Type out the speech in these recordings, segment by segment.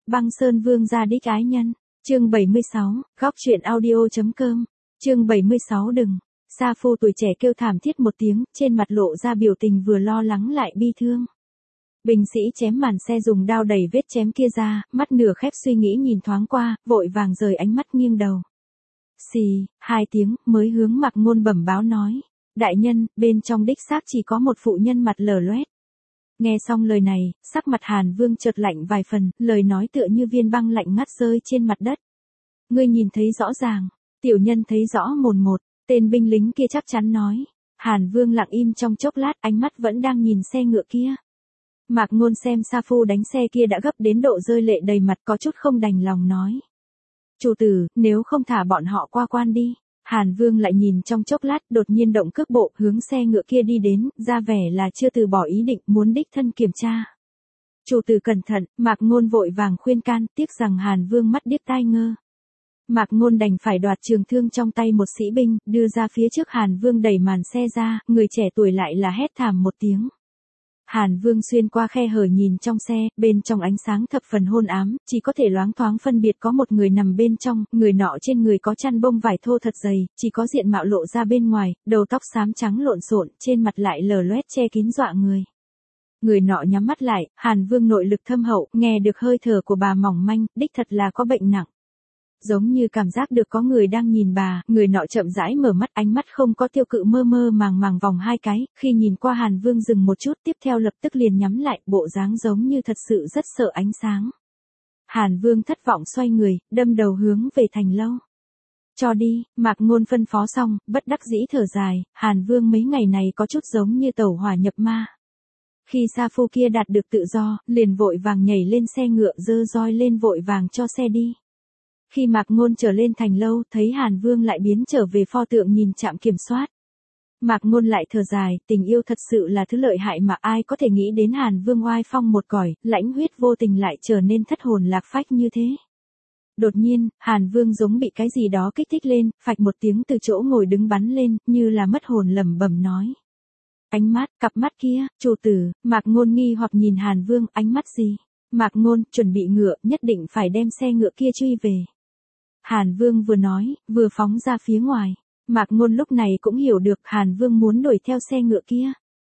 Băng Sơn Vương gia đích ái nhân. Chương 76, góc truyện audio.com. Chương 76 đừng. Sa Phu tuổi trẻ kêu thảm thiết một tiếng, trên mặt lộ ra biểu tình vừa lo lắng lại bi thương. Binh sĩ chém màn xe dùng đao đẩy vết chém kia ra, mắt nửa khép suy nghĩ nhìn thoáng qua, vội vàng rời ánh mắt nghiêng đầu. Xì, hai tiếng, mới hướng Mạc Ngôn bẩm báo nói. Đại nhân, bên trong đích xác chỉ có một phụ nhân mặt lở loét. Nghe xong lời này, sắc mặt Hàn Vương chợt lạnh vài phần, lời nói tựa như viên băng lạnh ngắt rơi trên mặt đất. Ngươi nhìn thấy rõ ràng, tiểu nhân thấy rõ mồn một, tên binh lính kia chắc chắn nói. Hàn Vương lặng im trong chốc lát, ánh mắt vẫn đang nhìn xe ngựa kia. Mạc Ngôn xem Sa Phu đánh xe kia đã gấp đến độ rơi lệ đầy mặt, có chút không đành lòng nói. Chủ tử, nếu không thả bọn họ qua quan đi. Hàn Vương lại nhìn trong chốc lát, đột nhiên động cước bộ, hướng xe ngựa kia đi đến, ra vẻ là chưa từ bỏ ý định, muốn đích thân kiểm tra. Chủ tử cẩn thận, Mạc Ngôn vội vàng khuyên can, tiếc rằng Hàn Vương mắt điếc tai ngơ. Mạc Ngôn đành phải đoạt trường thương trong tay một sĩ binh, đưa ra phía trước Hàn Vương đẩy màn xe ra, người trẻ tuổi lại là hét thảm một tiếng. Hàn Vương xuyên qua khe hở nhìn trong xe, bên trong ánh sáng thập phần hôn ám, chỉ có thể loáng thoáng phân biệt có một người nằm bên trong, người nọ trên người có chăn bông vải thô thật dày, chỉ có diện mạo lộ ra bên ngoài, đầu tóc xám trắng lộn xộn, trên mặt lại lở loét che kín dọa người. Người nọ nhắm mắt lại, Hàn Vương nội lực thâm hậu, nghe được hơi thở của bà mỏng manh, đích thật là có bệnh nặng. Giống như cảm giác được có người đang nhìn bà, người nọ chậm rãi mở mắt, ánh mắt không có tiêu cự, mơ mơ màng màng vòng hai cái, khi nhìn qua Hàn Vương dừng một chút, tiếp theo lập tức liền nhắm lại, bộ dáng giống như thật sự rất sợ ánh sáng. Hàn Vương thất vọng xoay người, đâm đầu hướng về thành lâu. Cho đi, Mạc Ngôn phân phó xong, bất đắc dĩ thở dài, Hàn Vương mấy ngày này có chút giống như tẩu hỏa nhập ma. Khi Sa Phu kia đạt được tự do, liền vội vàng nhảy lên xe ngựa, giơ roi lên vội vàng cho xe đi. Khi Mạc Ngôn trở lên thành lâu, thấy Hàn Vương lại biến trở về pho tượng nhìn trạm kiểm soát. Mạc Ngôn lại thở dài, tình yêu thật sự là thứ lợi hại mà ai có thể nghĩ đến Hàn Vương oai phong một cõi, lãnh huyết vô tình lại trở nên thất hồn lạc phách như thế. Đột nhiên, Hàn Vương giống bị cái gì đó kích thích lên, phạch một tiếng từ chỗ ngồi đứng bắn lên, như là mất hồn lẩm bẩm nói. Ánh mắt, cặp mắt kia, chủ tử. Mạc Ngôn nghi hoặc nhìn Hàn Vương, ánh mắt gì? Mạc Ngôn, chuẩn bị ngựa, nhất định phải đem xe ngựa kia truy về. Hàn Vương vừa nói, vừa phóng ra phía ngoài. Mạc Ngôn lúc này cũng hiểu được Hàn Vương muốn đuổi theo xe ngựa kia.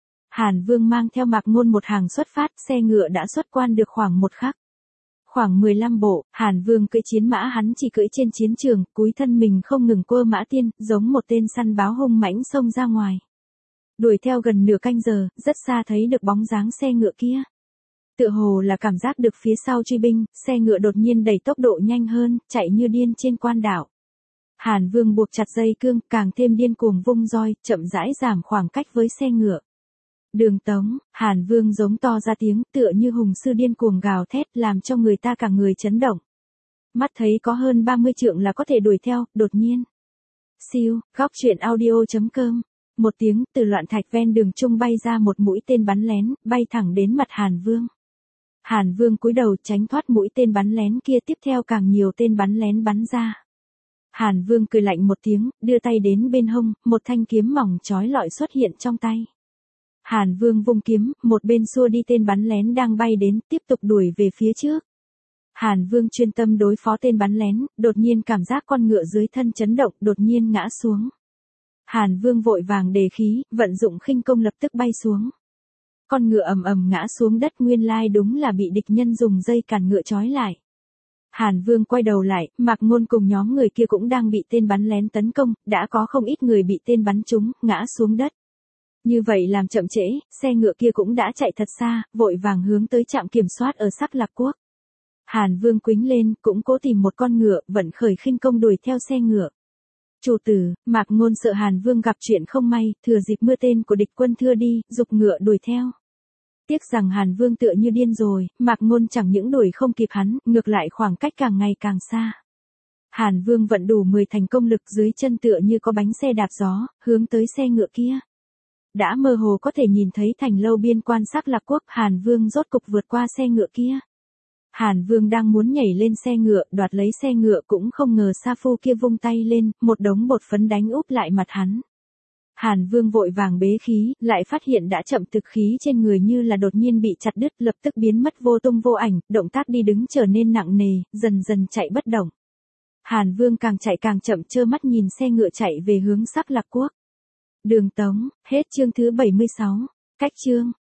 Hàn Vương mang theo Mạc Ngôn một hàng xuất phát, xe ngựa đã xuất quan được khoảng một khắc. Khoảng 15 bộ, Hàn Vương cưỡi chiến mã, hắn chỉ cưỡi trên chiến trường, cúi thân mình không ngừng quơ mã tiên, giống một tên săn báo hung mãnh xông ra ngoài. Đuổi theo gần nửa canh giờ, rất xa thấy được bóng dáng xe ngựa kia. Tựa hồ là cảm giác được phía sau truy binh, xe ngựa đột nhiên đẩy tốc độ nhanh hơn, chạy như điên trên quan đảo. Hàn Vương buộc chặt dây cương, càng thêm điên cuồng vung roi, chậm rãi giảm khoảng cách với xe ngựa. Đường Tống, Hàn Vương giống to ra tiếng, tựa như hùng sư điên cuồng gào thét, làm cho người ta cả người chấn động. Mắt thấy có hơn 30 trượng là có thể đuổi theo, đột nhiên. Siêu, góc truyện audio.com. Một tiếng, từ loạn thạch ven đường trung bay ra một mũi tên bắn lén, bay thẳng đến mặt Hàn Vương. Hàn Vương cúi đầu tránh thoát mũi tên bắn lén kia, tiếp theo càng nhiều tên bắn lén bắn ra. Hàn Vương cười lạnh một tiếng, đưa tay đến bên hông, một thanh kiếm mỏng chói lọi xuất hiện trong tay. Hàn Vương vung kiếm, một bên xua đi tên bắn lén đang bay đến, tiếp tục đuổi về phía trước. Hàn Vương chuyên tâm đối phó tên bắn lén, đột nhiên cảm giác con ngựa dưới thân chấn động, đột nhiên ngã xuống. Hàn Vương vội vàng đề khí, vận dụng khinh công lập tức bay xuống. Con ngựa ầm ầm ngã xuống đất, nguyên lai đúng là bị địch nhân dùng dây cản ngựa trói lại. Hàn Vương quay đầu lại, Mạc Ngôn cùng nhóm người kia cũng đang bị tên bắn lén tấn công, đã có không ít người bị tên bắn trúng, ngã xuống đất. Như vậy làm chậm trễ, xe ngựa kia cũng đã chạy thật xa, vội vàng hướng tới trạm kiểm soát ở Sắc Lạc Quốc. Hàn Vương quĩnh lên, cũng cố tìm một con ngựa, vận khởi khinh công đuổi theo xe ngựa. Chủ tử, Mạc Ngôn sợ Hàn Vương gặp chuyện không may, thừa dịp mưa tên của địch quân thưa đi, giục ngựa đuổi theo. Tiếc rằng Hàn Vương tựa như điên rồi, Mạc Ngôn chẳng những đuổi không kịp hắn, ngược lại khoảng cách càng ngày càng xa. Hàn Vương vận đủ 10 thành công lực, dưới chân tựa như có bánh xe đạp gió, hướng tới xe ngựa kia. Đã mơ hồ có thể nhìn thấy thành lâu biên quan Sắc Lạc Quốc, Hàn Vương rốt cục vượt qua xe ngựa kia. Hàn Vương đang muốn nhảy lên xe ngựa, đoạt lấy xe ngựa, cũng không ngờ Sa Phu kia vung tay lên, một đống bột phấn đánh úp lại mặt hắn. Hàn Vương vội vàng bế khí, lại phát hiện đã chậm, thực khí trên người như là đột nhiên bị chặt đứt, lập tức biến mất vô tung vô ảnh, động tác đi đứng trở nên nặng nề, dần dần chạy bất động. Hàn Vương càng chạy càng chậm, trơ mắt nhìn xe ngựa chạy về hướng Sắc Lạc Quốc. Đường Tống, hết chương thứ 76. Cách chương